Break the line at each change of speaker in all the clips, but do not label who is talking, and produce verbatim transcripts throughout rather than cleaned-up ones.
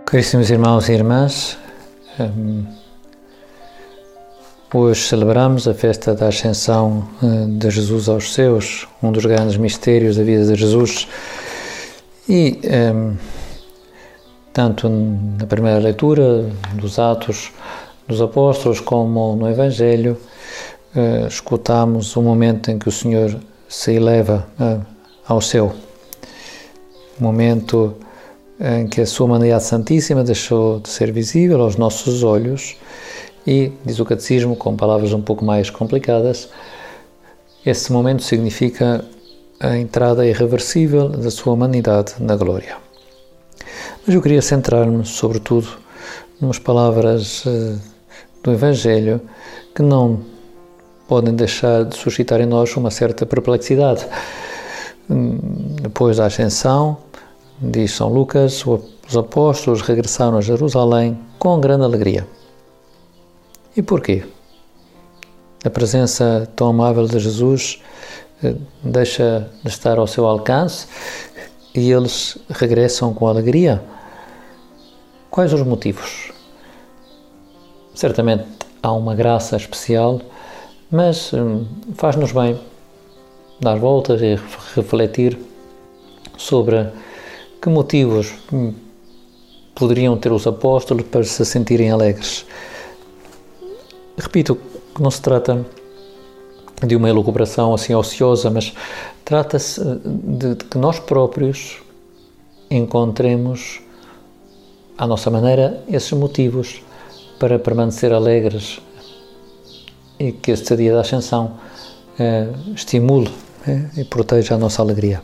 Caríssimos irmãos e irmãs, hoje celebramos a festa da Ascensão de Jesus aos céus, um dos grandes mistérios da vida de Jesus. E tanto na primeira leitura dos Atos dos Apóstolos como no Evangelho, escutamos o momento em que o Senhor se eleva ao céu, o momento em que a sua humanidade santíssima deixou de ser visível aos nossos olhos e, diz o Catecismo, com palavras um pouco mais complicadas, esse momento significa a entrada irreversível da sua humanidade na glória. Mas eu queria centrar-me, sobretudo, numas palavras uh, do Evangelho que não podem deixar de suscitar em nós uma certa perplexidade. Depois da Ascensão, diz São Lucas, os apóstolos regressaram a Jerusalém com grande alegria. E porquê? A presença tão amável de Jesus deixa de estar ao seu alcance e eles regressam com alegria? Quais os motivos? Certamente há uma graça especial, mas hum, faz-nos bem dar voltas e refletir sobre que motivos poderiam ter os apóstolos para se sentirem alegres. Repito que não se trata de uma elucubração assim ociosa, mas trata-se de, de que nós próprios encontremos, à nossa maneira, esses motivos para permanecer alegres e que este dia da Ascensão eh, estimule eh, e proteja a nossa alegria.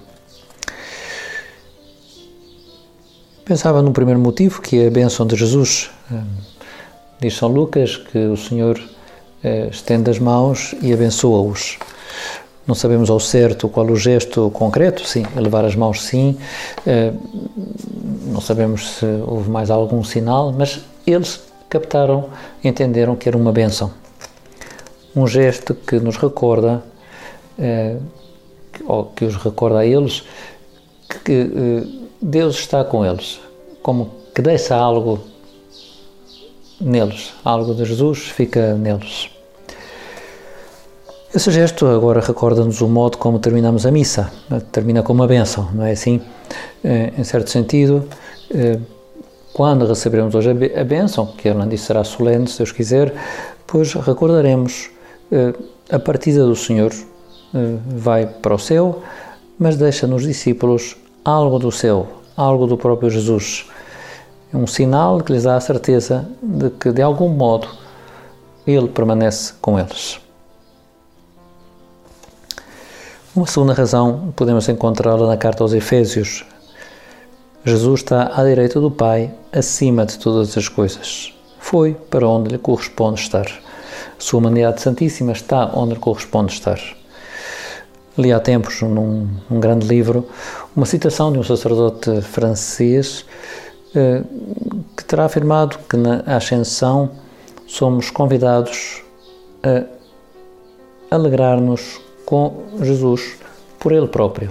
Pensava num primeiro motivo, que é a bênção de Jesus. Diz São Lucas que o Senhor estende as mãos e abençoa-os. Não sabemos ao certo qual o gesto concreto, sim, elevar as mãos sim, não sabemos se houve mais algum sinal, mas eles captaram, entenderam que era uma bênção. Um gesto que nos recorda, ou que os recorda a eles, que Deus está com eles, como que deixa algo neles, algo de Jesus fica neles. Esse gesto agora recorda-nos o modo como terminamos a missa, termina com uma bênção, não é assim? Em certo sentido, quando receberemos hoje a bênção, que além disso será solene, se Deus quiser, pois recordaremos a partida do Senhor, vai para o céu, mas deixa nos discípulos algo do céu, algo do próprio Jesus. É um sinal que lhes dá a certeza de que, de algum modo, Ele permanece com eles. Uma segunda razão podemos encontrá-la na carta aos Efésios. Jesus está à direita do Pai, acima de todas as coisas. Foi para onde lhe corresponde estar. A sua humanidade santíssima está onde lhe corresponde estar. Li há tempos, num, num grande livro, uma citação de um sacerdote francês eh, que terá afirmado que na Ascensão somos convidados a alegrar-nos com Jesus por Ele próprio.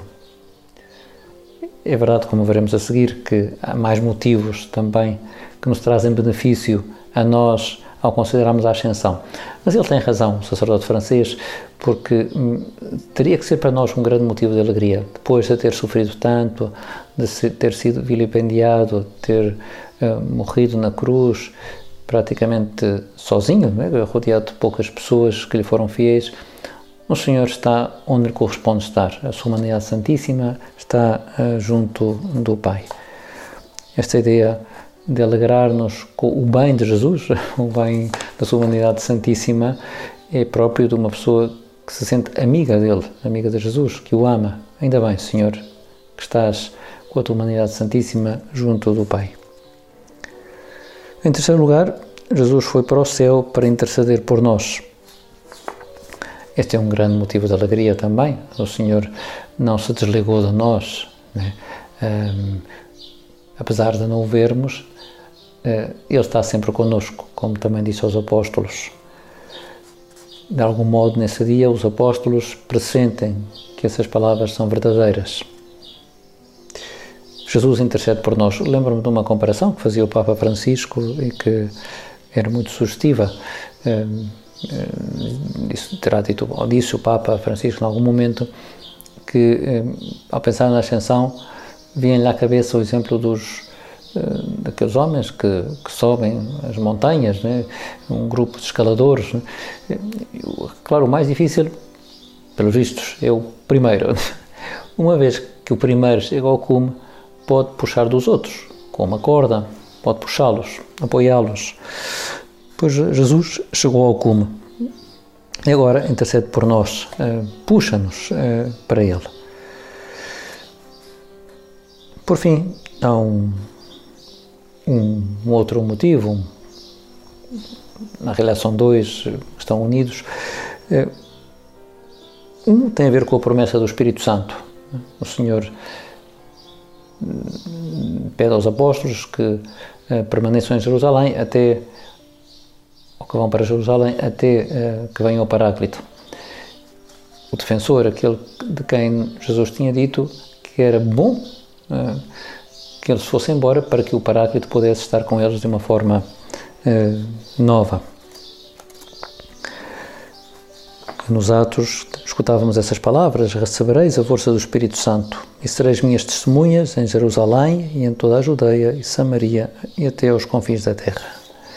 É verdade, como veremos a seguir, que há mais motivos também que nos trazem benefício a nós ao considerarmos a Ascensão. Mas ele tem razão, o sacerdote francês, porque hum, teria que ser para nós um grande motivo de alegria, depois de ter sofrido tanto, de ser, ter sido vilipendiado, de ter uh, morrido na cruz, praticamente sozinho, não é? Rodeado de poucas pessoas que lhe foram fiéis. O Senhor está onde lhe corresponde estar. A sua humanidade santíssima está uh, junto do Pai. Esta ideia de alegrar-nos com o bem de Jesus, o bem da sua humanidade santíssima, é próprio de uma pessoa que se sente amiga dele, amiga de Jesus, que o ama. Ainda bem, Senhor, que estás com a tua humanidade santíssima junto do Pai. Em terceiro lugar, Jesus foi para o céu para interceder por nós. Este é um grande motivo de alegria também. O Senhor não se desligou de nós, né? Um, apesar de não o vermos, Ele está sempre connosco, como também disse aos apóstolos. De algum modo, nesse dia, os apóstolos pressentem que essas palavras são verdadeiras. Jesus intercede por nós. Lembro-me de uma comparação que fazia o Papa Francisco e que era muito sugestiva. Isso terá dito, ou disse o Papa Francisco em algum momento, que ao pensar na ascensão vinha-lhe à cabeça o exemplo dos daqueles homens que, que sobem as montanhas, né? Um grupo de escaladores, né? Claro, o mais difícil, pelos vistos, é o primeiro. Uma vez que o primeiro chega ao cume, pode puxar dos outros, com uma corda, pode puxá-los, apoiá-los. Pois Jesus chegou ao cume e agora intercede por nós, puxa-nos para Ele. Por fim, há um Um, um outro motivo, um, na realidade são dois que estão unidos. Um tem a ver com a promessa do Espírito Santo. O Senhor pede aos apóstolos que permaneçam em Jerusalém até, ou que vão para Jerusalém até que venha o Paráclito. O defensor, aquele de quem Jesus tinha dito que era bom que eles fossem embora para que o Paráclito pudesse estar com eles de uma forma eh, nova. Nos Atos escutávamos essas palavras: recebereis a força do Espírito Santo e sereis minhas testemunhas em Jerusalém e em toda a Judeia e Samaria e até aos confins da terra.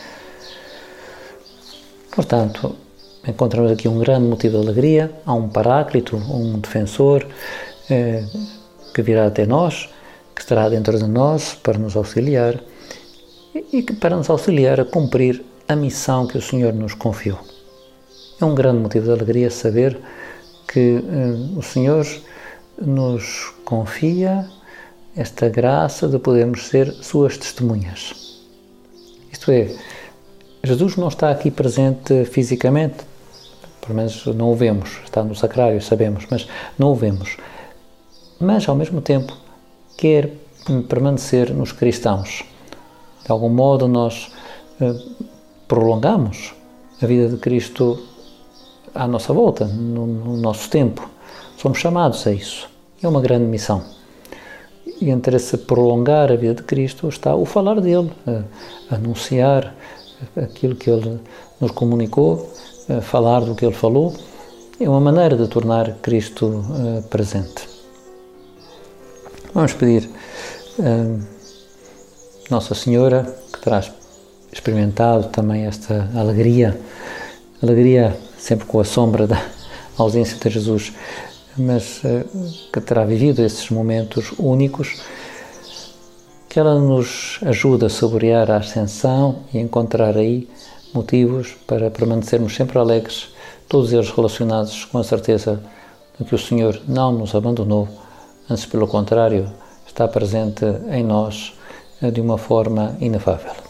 Portanto, encontramos aqui um grande motivo de alegria. Há um Paráclito, um defensor eh, que virá até nós, que estará dentro de nós para nos auxiliar e que para nos auxiliar a cumprir a missão que o Senhor nos confiou. É um grande motivo de alegria saber que uh, o Senhor nos confia esta graça de podermos ser suas testemunhas. Isto é, Jesus não está aqui presente fisicamente, pelo menos não o vemos, está no sacrário, sabemos, mas não o vemos. Mas, ao mesmo tempo, quer permanecer nos cristãos. De algum modo, nós eh, prolongamos a vida de Cristo à nossa volta, no, no nosso tempo. Somos chamados a isso. É uma grande missão. E entre esse prolongar a vida de Cristo está o falar dele, a, a anunciar aquilo que ele nos comunicou, a falar do que ele falou. É uma maneira de tornar Cristo eh, presente. Vamos pedir a Nossa Senhora, que terá experimentado também esta alegria, alegria sempre com a sombra da ausência de Jesus, mas que terá vivido esses momentos únicos, que ela nos ajude a saborear a ascensão e encontrar aí motivos para permanecermos sempre alegres, todos eles relacionados com a certeza de que o Senhor não nos abandonou, antes, pelo contrário, está presente em nós de uma forma inefável.